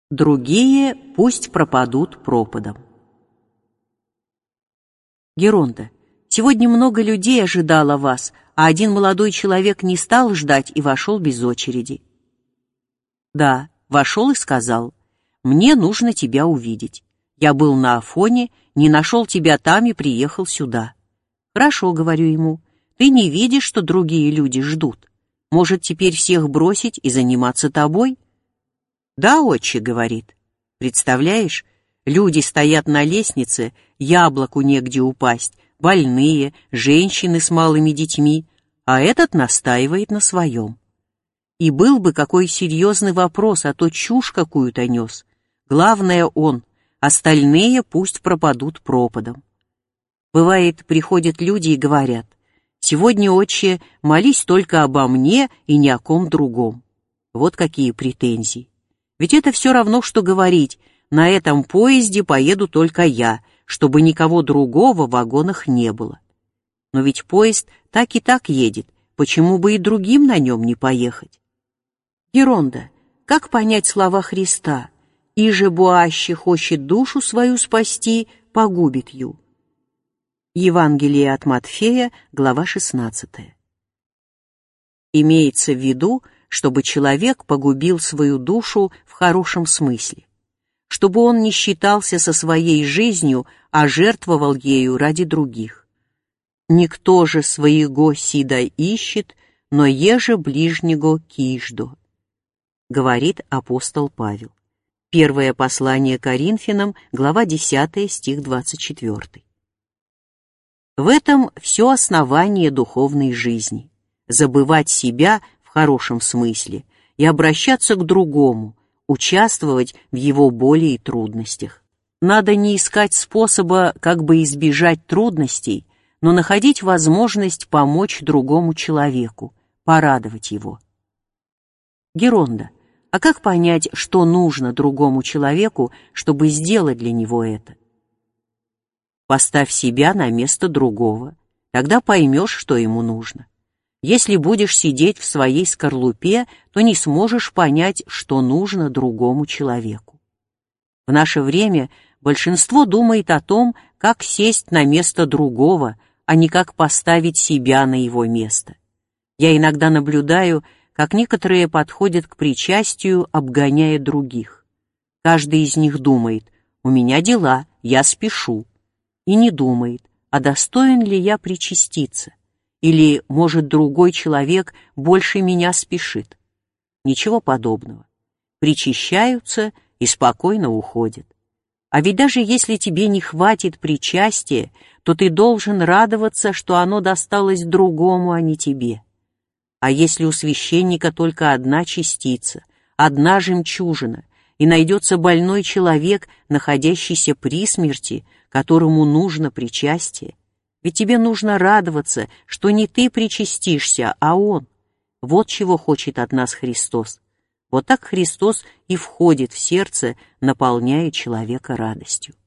Другие пусть пропадут пропадом. Геронда, сегодня много людей ожидало вас, а один молодой человек не стал ждать и вошел без очереди. Да, вошел и сказал: «Мне нужно тебя увидеть. Я был на Афоне, не нашел тебя там и приехал сюда». «Хорошо», — говорю ему, — «ты не видишь, что другие люди ждут? Может, теперь всех бросить и заниматься тобой?» «Да, отче», — говорит. «Представляешь, люди стоят на лестнице, яблоку негде упасть, больные, женщины с малыми детьми, а этот настаивает на своем. И был бы какой серьезный вопрос, а то чушь какую-то нес. Главное он, остальные пусть пропадут пропадом». Бывает, приходят люди и говорят: «Сегодня, отче, молись только обо мне и ни о ком другом». Вот какие претензии. Ведь это все равно, что говорить: «На этом поезде поеду только я, чтобы никого другого в вагонах не было». Но ведь поезд так и так едет, почему бы и другим на нем не поехать? Геронда, как понять слова Христа: «Иже буаще хочет душу свою спасти, погубит ю»? Евангелие от Матфея, глава 16. Имеется в виду, чтобы человек погубил свою душу в хорошем смысле, чтобы он не считался со своей жизнью, а жертвовал ею ради других. «Никто же своего сида ищет, но еже ближнего киждо», говорит апостол Павел. Первое послание Коринфянам, глава 10, стих 24. В этом все основание духовной жизни. Забывать себя в хорошем смысле и обращаться к другому, участвовать в его боли и трудностях. Надо не искать способа, как бы избежать трудностей, но находить возможность помочь другому человеку, порадовать его. Геронда, а как понять, что нужно другому человеку, чтобы сделать для него это? Поставь себя на место другого, тогда поймешь, что ему нужно. Если будешь сидеть в своей скорлупе, то не сможешь понять, что нужно другому человеку. В наше время большинство думает о том, как сесть на место другого, а не как поставить себя на его место. Я иногда наблюдаю, как некоторые подходят к причастию, обгоняя других. Каждый из них думает: «У меня дела, я спешу», и не думает, а достоин ли я причаститься, или, может, другой человек больше меня спешит. Ничего подобного. Причащаются и спокойно уходят. А ведь даже если тебе не хватит причастия, то ты должен радоваться, что оно досталось другому, а не тебе. А если у священника только одна частица, одна жемчужина, и найдется больной человек, находящийся при смерти, которому нужно причастие, ведь тебе нужно радоваться, что не ты причастишься, а он. Вот чего хочет от нас Христос. Вот так Христос и входит в сердце, наполняя человека радостью.